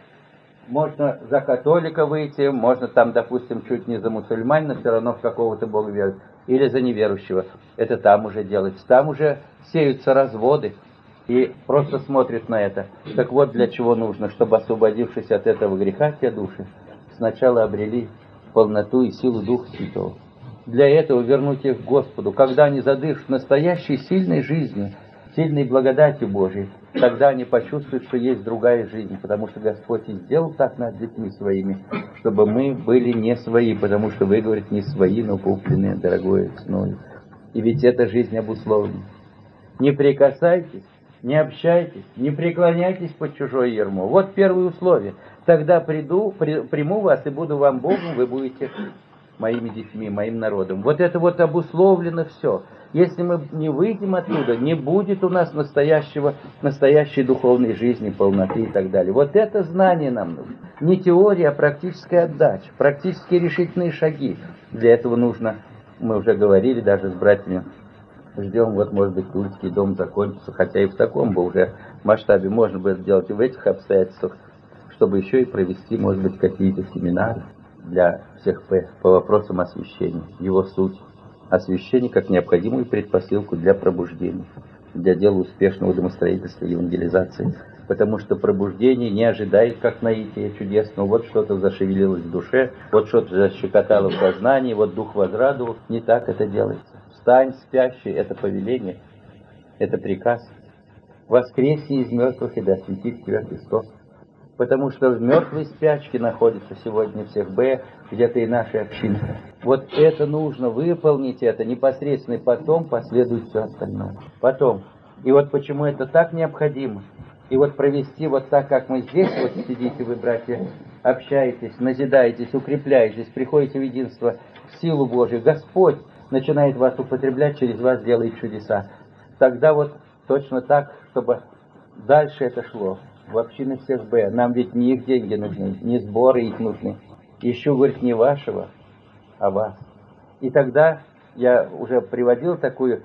можно за католика выйти, можно там, допустим, чуть не за мусульманина, все равно в какого-то бога верить, или за неверующего. Это там уже делается. Там уже сеются разводы и просто смотрят на это. Так вот, для чего нужно, чтобы, освободившись от этого греха, те души сначала обрели полноту и силу Духа Святого. Для этого вернуть их к Господу. Когда они задышат настоящей сильной жизнью, сильной благодатью Божией, тогда они почувствуют, что есть другая жизнь, потому что Господь и сделал так над детьми своими, чтобы мы были не свои, потому что вы, говорите, не свои, но купленные, дорогое ценою. И ведь эта жизнь обусловлена. Не прикасайтесь, не общайтесь, не преклоняйтесь под чужое ярмо. Вот первое условие. Тогда приму вас и буду вам Богом, вы будете моими детьми, моим народом. Вот это вот обусловлено все. Если мы не выйдем оттуда, не будет у нас настоящей духовной жизни, полноты и так далее. Вот это знание нам нужно. Не теория, а практическая отдача, практические решительные шаги. Для этого нужно, мы уже говорили даже с братьями, ждем, вот может быть Тульский дом закончится, хотя и в таком бы уже масштабе можно было сделать и в этих обстоятельствах, чтобы еще и провести, может быть, какие-то семинары для всех по вопросам освящения, его суть. Освящение как необходимую предпосылку для пробуждения, для дела успешного домостроительства и евангелизации. Потому что пробуждение не ожидает, как наитие чудесного. Вот что-то зашевелилось в душе, вот что-то защекотало в сознании, вот дух возрадовал. Не так это делается. Встань, спящий, это повеление, это приказ. Воскреси из мертвых, и да осветит тебя Христос. Потому что в мертвой спячке находится сегодня всех где-то и нашей общины. Вот это нужно выполнить, это непосредственно, и потом последует все остальное. Потом. И вот почему это так необходимо. И вот провести вот так, как мы здесь вот сидите, вы, братья, общаетесь, назидаетесь, укрепляетесь, приходите в единство, в силу Божию. Господь начинает вас употреблять, через вас делает чудеса. Тогда вот точно так, чтобы дальше это шло. В общины всех Нам ведь не их деньги нужны, не сборы их нужны. Еще, говорит, не вашего, а вас. И тогда я уже приводил такой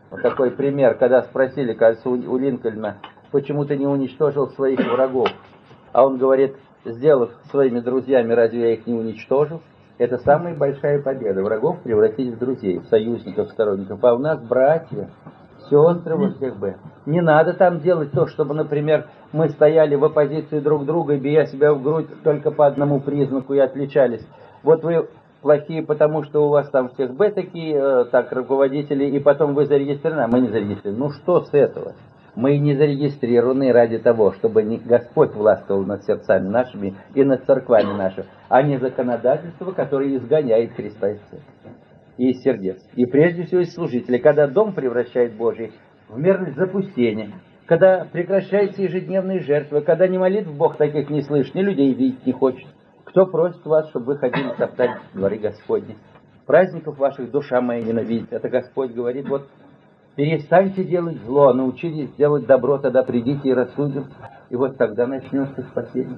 пример, когда спросили, кажется, у Линкольна, почему ты не уничтожил своих врагов. А он говорит, сделав своими друзьями, разве я их не уничтожил? Это самая большая победа. Врагов превратить в друзей, в союзников, сторонников. А у нас братья, сестры во всех Не надо там делать то, чтобы, например, мы стояли в оппозиции друг друга, бия себя в грудь только по одному признаку и отличались. Вот вы плохие, потому что у вас там всех такие, так, руководители, и потом вы зарегистрированы, а мы не зарегистрированы. Ну что с этого? Мы не зарегистрированы ради того, чтобы Господь властвовал над сердцами нашими и над церквами нашими, а не законодательство, которое изгоняет Христа из церкви и из сердец. И прежде всего из служителей. Когда дом превращает Божий в мерность запустения, когда прекращаются ежедневные жертвы, когда ни молитв Бог таких не слышит, ни людей видеть не хочет. Кто просит вас, чтобы вы ходили топтать дворы Господни? Праздников ваших душа моя ненавидит. Это Господь говорит, вот перестаньте делать зло, научитесь делать добро, тогда придите и рассудим. И вот тогда начнется спасение.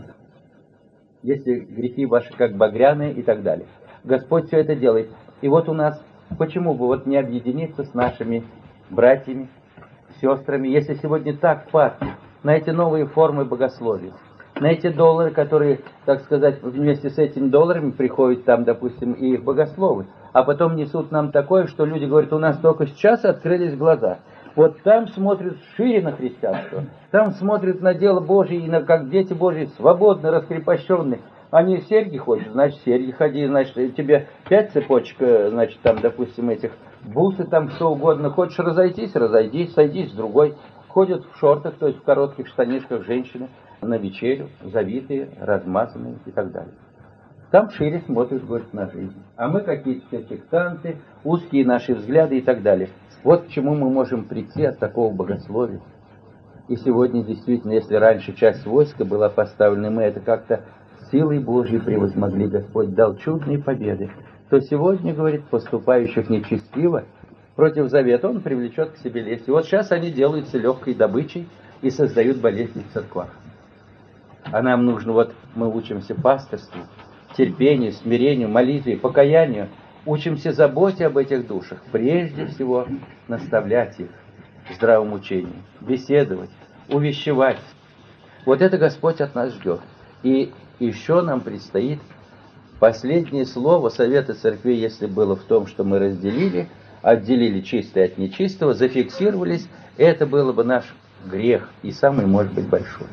Если грехи ваши как багряные и так далее. Господь все это делает. И вот у нас, почему бы вот не объединиться с нашими братьями, сестрами, если сегодня так падки на эти новые формы богословия, на эти доллары, которые, так сказать, вместе с этими долларами приходят там, допустим, и богословы, а потом несут нам такое, что люди говорят, у нас только сейчас открылись глаза. Вот там смотрят шире на христианство, там смотрят на дело Божие, и на как дети Божьи, свободно, раскрепощенные. Они серьги ходят, значит, серьги ходи, значит, тебе 5 цепочек, значит, там, допустим, этих бусы, там, что угодно. Хочешь разойтись, сойдись с другой. Ходят в шортах, то есть в коротких штанишках женщины, на вечерю, завитые, размазанные и так далее. Там шире смотрят, говорят, на жизнь. А мы какие-то все сектанты, узкие наши взгляды и так далее. Вот к чему мы можем прийти от такого богословия. И сегодня, действительно, если раньше часть войска была поставлена, мы это как-то силой Божьей превозмогли, Господь дал чудные победы, то сегодня, говорит, поступающих нечестиво против завета Он привлечет к себе лесть. И вот сейчас они делаются легкой добычей и создают болезни в церквах. А нам нужно, вот мы учимся пасторству, терпению, смирению, молитве, покаянию, учимся заботе об этих душах, прежде всего наставлять их в здравом учении, беседовать, увещевать. Вот это Господь от нас ждет. И еще нам предстоит последнее слово Совета Церквей, если было в том, что мы отделили чистое от нечистого, зафиксировались, это было бы наш грех и самый, может быть, большой.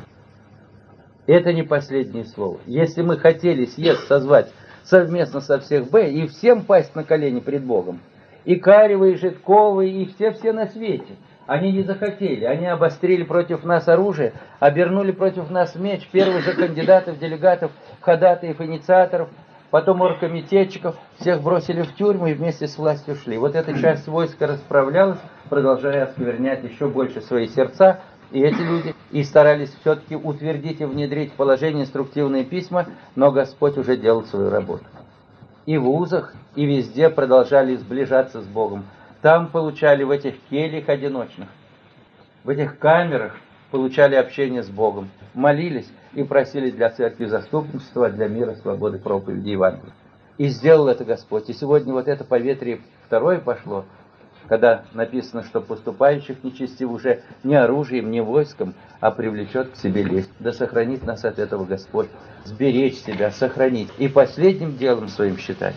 Это не последнее слово. Если мы хотели съезд созвать совместно со всех Б и всем пасть на колени пред Богом, и Каревы, и Житковы, и все на свете, они не захотели, они обострили против нас оружие, обернули против нас меч, первых же кандидатов, делегатов, ходатаев, инициаторов, потом оргкомитетчиков, всех бросили в тюрьму и вместе с властью ушли. Вот эта часть войска расправлялась, продолжая осквернять еще больше свои сердца, и эти люди и старались все-таки утвердить и внедрить в положение инструктивные письма, но Господь уже делал свою работу. И в вузах, и везде продолжали сближаться с Богом. Там получали в этих кельях одиночных, в этих камерах получали общение с Богом, молились и просили для церкви заступничества, для мира, свободы, проповеди Евангелия. И сделал это Господь. И сегодня вот это поветрие второе пошло, когда написано, что поступающих нечестив уже не оружием, не войском, а привлечет к себе лесть. Да сохранит нас от этого Господь, сберечь себя, сохранить и последним делом своим считать.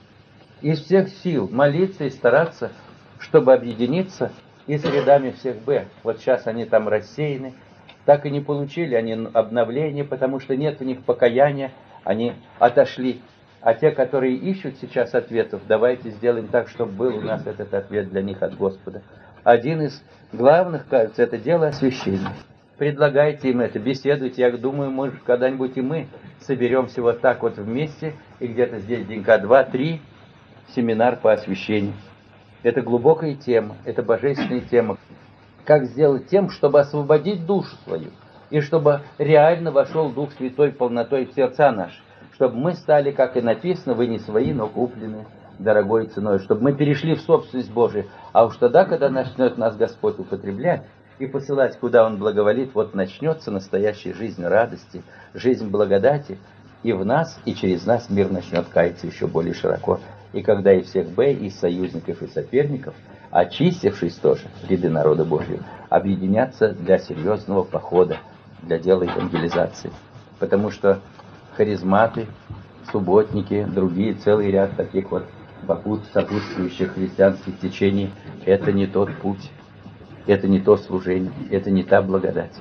Из всех сил молиться и стараться, чтобы объединиться и с рядами всех Б. Вот сейчас они там рассеяны, так и не получили они обновления, потому что нет в них покаяния, они отошли. А те, которые ищут сейчас ответов, давайте сделаем так, чтобы был у нас этот ответ для них от Господа. Один из главных, кажется, это дело освящения. Предлагайте им это, беседуйте. Я думаю, может, когда-нибудь и мы соберемся вот так вот вместе, и где-то здесь денька 2-3 семинар по освящению. Это глубокая тема, это божественная тема. Как сделать тем, чтобы освободить душу свою, и чтобы реально вошел Дух Святой полнотой в сердца наши. Чтобы мы стали, как и написано, вы не свои, но куплены дорогой ценой. Чтобы мы перешли в собственность Божию. А уж тогда, когда начнет нас Господь употреблять и посылать, куда Он благоволит, вот начнется настоящая жизнь радости, жизнь благодати. И в нас, и через нас мир начнет каяться еще более широко. И когда и всех Б, и союзников, и соперников, очистившись тоже, ряды народа Божьего, объединятся для серьезного похода, для дела евангелизации. Потому что харизматы, субботники, другие, целый ряд таких вот сопутствующих христианских течений, это не тот путь, это не то служение, это не та благодать.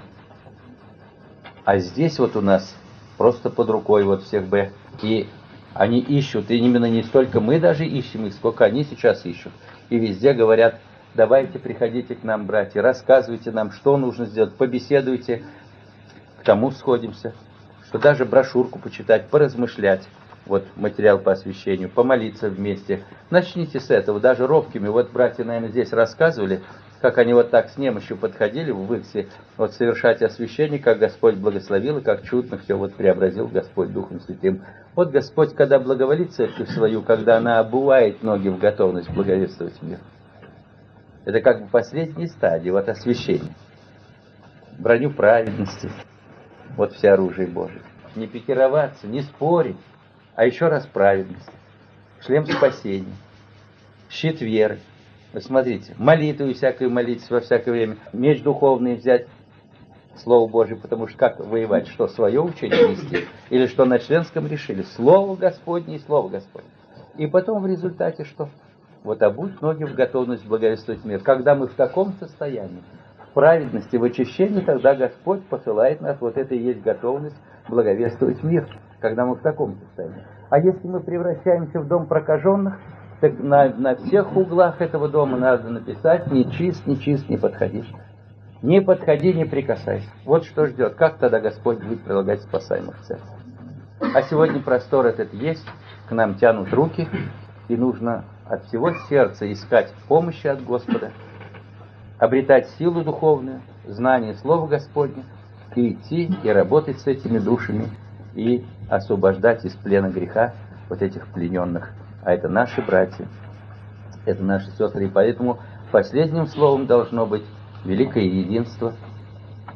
А здесь вот у нас просто под рукой вот всех Б, и они ищут, и именно не столько мы даже ищем их, сколько они сейчас ищут. И везде говорят, давайте приходите к нам, братья, рассказывайте нам, что нужно сделать, побеседуйте, к тому сходимся. Что даже брошюрку почитать, поразмышлять, вот материал по освящению, помолиться вместе. Начните с этого, даже робкими. Вот братья, наверное, здесь рассказывали, как они вот так с немощью подходили в Иксе, вот совершать освящение, как Господь благословил, и как чудно все вот преобразил Господь Духом Святым. Вот Господь, когда благоволит церковь свою, когда она обувает ноги в готовность благовествовать мир, это как бы последняя стадия, вот освящение. Броню праведности. Вот все оружие Божие. Не пикироваться, не спорить, а еще раз праведность. Шлем спасения. Щит веры. Вы смотрите, молитву всякую молитесь во всякое время. Меч духовный взять, Слово Божие, потому что как воевать? Что, свое учение нести? Или что на членском решили? Слово Господне и Слово Господне. И потом в результате что? Вот обуть ноги в готовность благовествовать мир. Когда мы в таком состоянии, в праведности, в очищении, тогда Господь посылает нас, вот это и есть готовность благовествовать мир, когда мы в таком состоянии. А если мы превращаемся в дом прокаженных, так на всех углах этого дома надо написать: нечист, нечист, не подходишь. Не подходи, не прикасайся. Вот что ждет. Как тогда Господь будет прилагать спасаемых в церковь? А сегодня простор этот есть, к нам тянут руки, и нужно от всего сердца искать помощи от Господа, обретать силу духовную, знание Слова Господня, и идти, и работать с этими душами, и освобождать из плена греха вот этих плененных. А это наши братья, это наши сестры. И поэтому последним словом должно быть великое единство,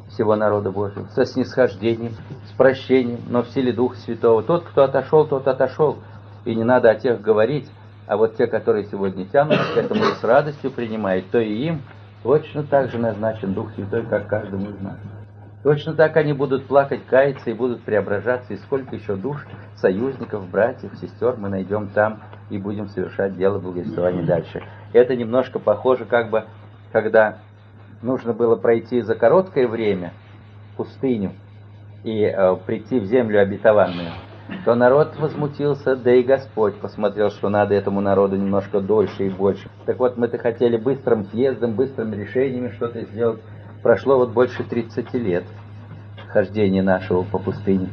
всего народа Божьего, со снисхождением, с прощением, но в силе Духа Святого. Тот, кто отошел, тот отошел. И не надо о тех говорить, а вот те, которые сегодня тянутся к этому и с радостью принимают, то и им точно так же назначен Дух Святой, как каждому из нас. Точно так они будут плакать, каяться и будут преображаться, и сколько еще душ, союзников, братьев, сестер мы найдем там и будем совершать дело благовествования дальше. Это немножко похоже, как бы, когда нужно было пройти за короткое время пустыню и прийти в землю обетованную, то народ возмутился, да и Господь посмотрел, что надо этому народу немножко дольше и больше. Так вот, мы-то хотели быстрым съездом, быстрыми решениями что-то сделать. Прошло вот больше 30 лет хождения нашего по пустыне.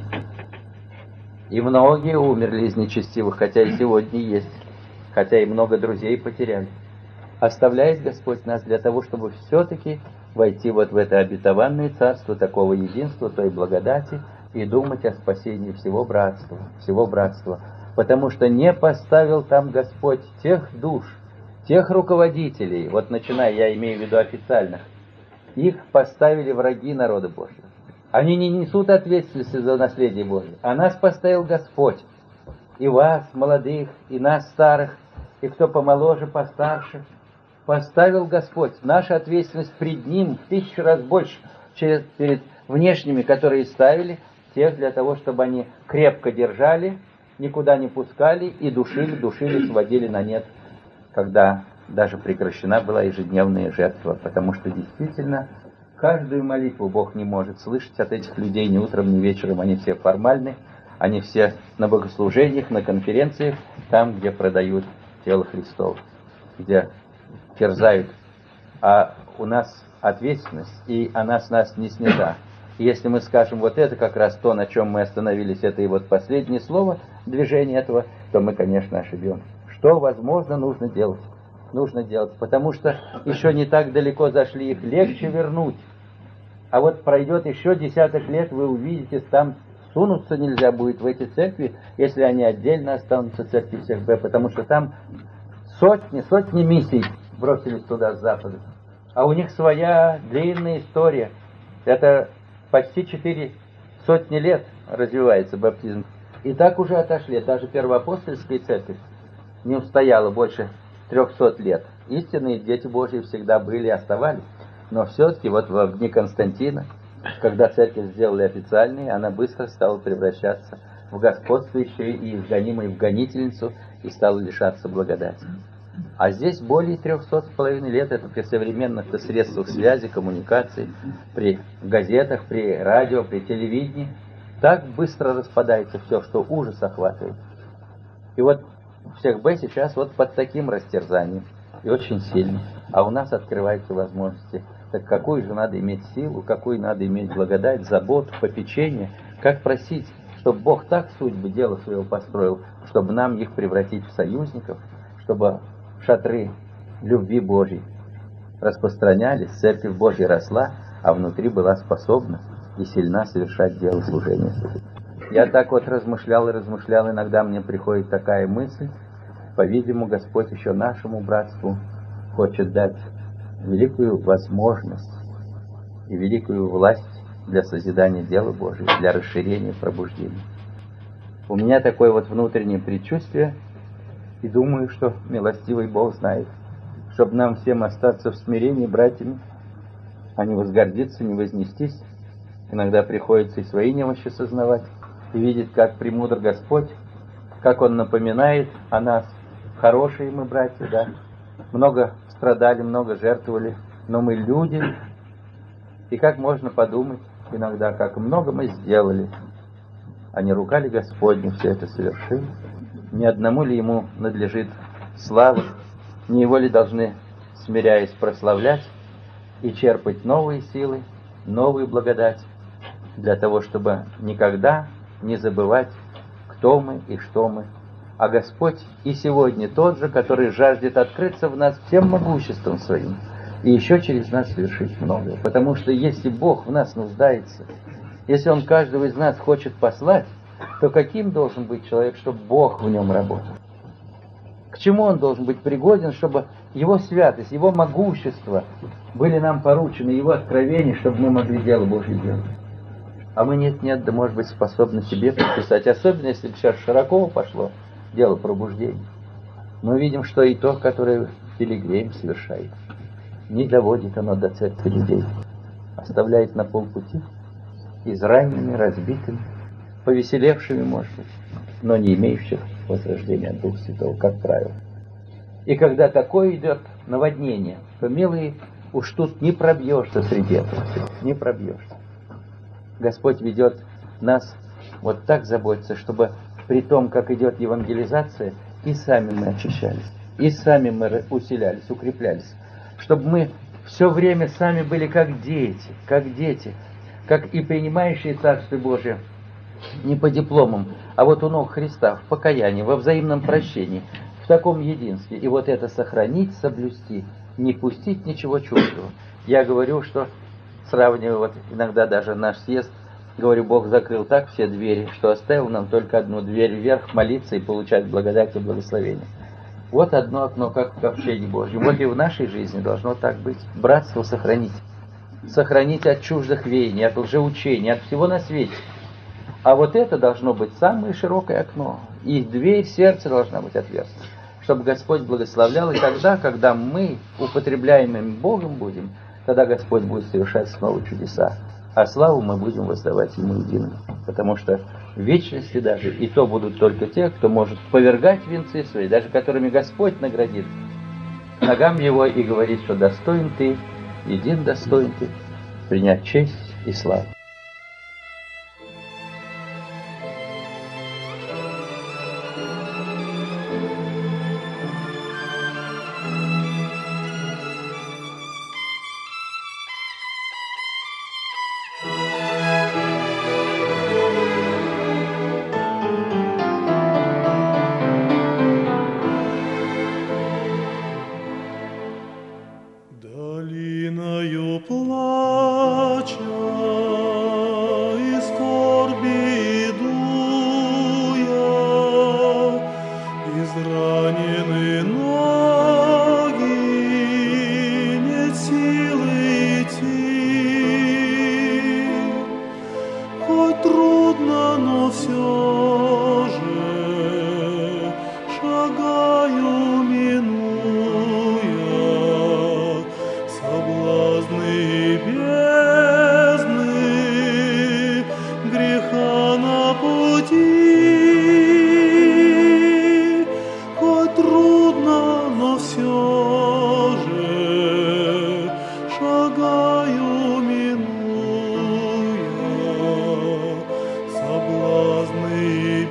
И многие умерли из нечестивых, хотя и сегодня есть, хотя и много друзей потеряли. Оставляет Господь нас для того, чтобы все-таки войти вот в это обетованное царство такого единства, той благодати, и думать о спасении всего братства. Потому что не поставил там Господь тех душ, тех руководителей, вот начиная, я имею в виду официальных, их поставили враги народа Божьего. Они не несут ответственности за наследие Божье, а нас поставил Господь. И вас, молодых, и нас, старых, и кто помоложе, постарше, поставил Господь. Наша ответственность пред Ним в 1000 раз больше, перед внешними, которые ставили, тех для того, чтобы они крепко держали, никуда не пускали и душили, сводили на нет, когда даже прекращена была ежедневная жертва, потому что действительно каждую молитву Бог не может слышать от этих людей ни утром, ни вечером. Они все формальны, они все на богослужениях, на конференциях, там, где продают тело Христово, где терзают. А у нас ответственность, и она с нас не снята. И если мы скажем вот это как раз то, на чем мы остановились, это и вот последнее слово движения этого, то мы, конечно, ошибемся. Что, возможно, нужно делать? Нужно делать, потому что еще не так далеко зашли, их легче вернуть. А вот пройдет еще десяток лет, вы увидите, там сунуться нельзя будет в эти церкви, если они отдельно останутся, церкви всех Б, потому что там сотни миссий бросились туда с запада. А у них своя длинная история. Это почти 400 лет развивается баптизм. И так уже отошли. Даже первоапостольская церковь не устояла больше 300 лет. Истинные дети Божьи всегда были и оставались. Но все-таки вот в дни Константина, когда церковь сделали официальной, она быстро стала превращаться в господствующую и изгонимую в гонительницу и стала лишаться благодати. А здесь более 300,5 лет, это при современных средствах связи, коммуникации, при газетах, при радио, при телевидении, так быстро распадается все, что ужас охватывает. И вот всех Б сейчас вот под таким растерзанием, и очень сильно. А у нас открываются возможности. Так какую же надо иметь силу, какую надо иметь благодать, заботу, попечение, как просить, чтобы Бог так судьбы дела своего построил, чтобы нам их превратить в союзников, чтобы шатры любви Божьей распространялись, Церковь Божья росла, а внутри была способна и сильна совершать дело служения. Я так вот размышлял, иногда мне приходит такая мысль, по-видимому, Господь еще нашему братству хочет дать великую возможность и великую власть для созидания дела Божьего, для расширения и пробуждения. У меня такое вот внутреннее предчувствие, и думаю, что милостивый Бог знает, чтобы нам всем остаться в смирении братьями, а не возгордиться, не вознестись. Иногда приходится и свои немощи сознавать, и видеть, как премудр Господь, как Он напоминает о нас. Хорошие мы братья, да, много страдали, много жертвовали, но мы люди, и как можно подумать иногда, как много мы сделали, а не рука ли Господня все это совершила? Ни одному ли Ему надлежит слава, не Его ли должны, смиряясь, прославлять и черпать новые силы, новые благодати, для того, чтобы никогда не забывать, кто мы и что мы. А Господь и сегодня тот же, который жаждет открыться в нас всем могуществом Своим и еще через нас совершить многое. Потому что если Бог в нас нуждается, если Он каждого из нас хочет послать, то каким должен быть человек, чтобы Бог в нем работал? К чему он должен быть пригоден, чтобы его святость, его могущество были нам поручены, его откровения, чтобы мы могли дело Божье делать. А мы нет-нет, да может быть способны себе приписать, особенно если сейчас широко пошло дело пробуждения. Мы видим, что и то, которое Пилигрим совершает, не доводит оно до церкви людей, оставляет на полпути, израненными, разбитыми, повеселевшими, может быть, но не имеющих возрождения от Духа Святого, как правило. И когда такое идет наводнение, то, милые, уж тут не пробьешься среди этого, не пробьешься. Господь ведет нас вот так заботиться, чтобы при том, как идет евангелизация, и сами мы очищались, и сами мы усилялись, укреплялись, чтобы мы все время сами были как дети, как и принимающие Царствие Божие не по дипломам, а вот у ног Христа, в покаянии, во взаимном прощении, в таком единстве. И вот это сохранить, соблюсти, не пустить ничего чужого. Я говорю, что сравниваю вот иногда даже наш съезд, говорю, Бог закрыл так все двери, что оставил нам только одну дверь вверх, молиться и получать благодать и благословение. Вот одно окно, как в ковчеге Божьем. Вот и в нашей жизни должно так быть. Братство сохранить. Сохранить от чуждых веяний, от лжеучений, от всего на свете. А вот это должно быть самое широкое окно. И дверь сердца должна быть отверстия, чтобы Господь благословлял. И тогда, когда мы употребляемым Богом будем, тогда Господь будет совершать снова чудеса. А славу мы будем воздавать Ему единому. Потому что в вечности даже и то будут только те, кто может повергать венцы свои, даже которыми Господь наградит, к ногам Его и говорит, что достоин Ты, един достоин Ты, принять честь и славу. Долиною плача и скорби иду я, изранены ноги, нет силы идти. Хоть трудно, но все же шагаю, минуя соблазны бездны, греха на пути. Хоть трудно, но все же шагаю, минуя соблазны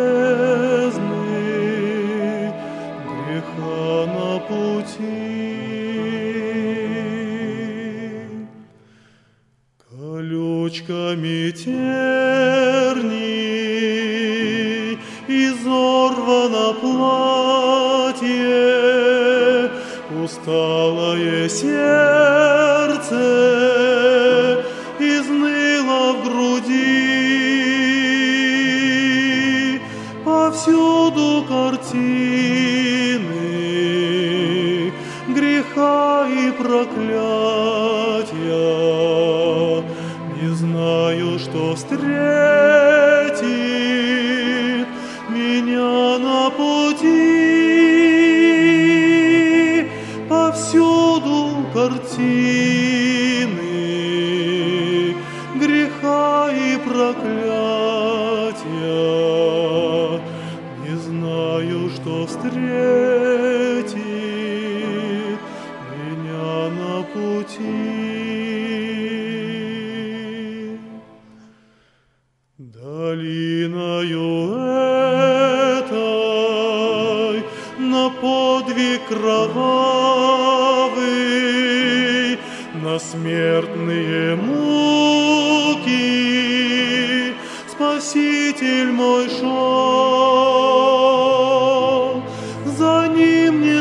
бездны, греха на пути. Колючками терний изорвано платье, усталое сердце изныло в груди. Повсюду картины греха и проклятия. Не знаю, что встретит меня на пути. Повсюду картины греха и проклятия. Не знаю, что встретит меня на пути. Долиною этой на подвиг кровавый, на смертные муки Спаситель мой шел, за Ним не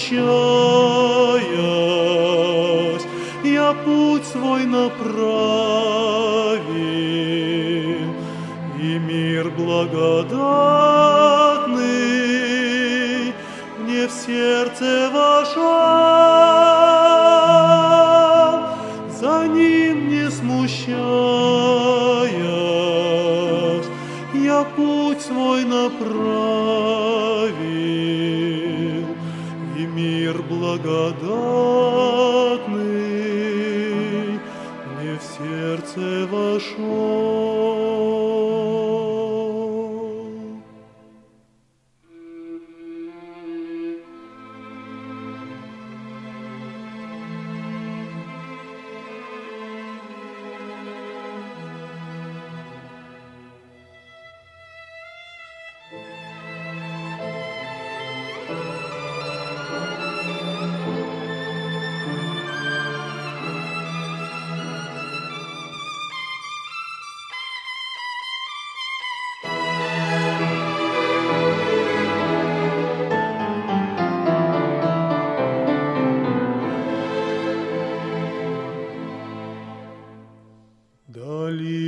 смущаясь, я путь свой направил. И мир благодатный мне в сердце вошел, за ним не смущаясь, я путь свой направил, и мир благодатный мне в сердце вошел. Дали